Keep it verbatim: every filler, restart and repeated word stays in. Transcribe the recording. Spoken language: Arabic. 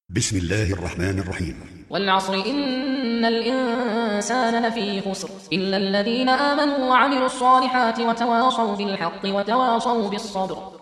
بسم الله الرحمن الرحيم. والعصر إن الإنسان لفي خسر إلا الذين آمنوا وعملوا الصالحات وتواصوا بالحق وتواصوا بالصبر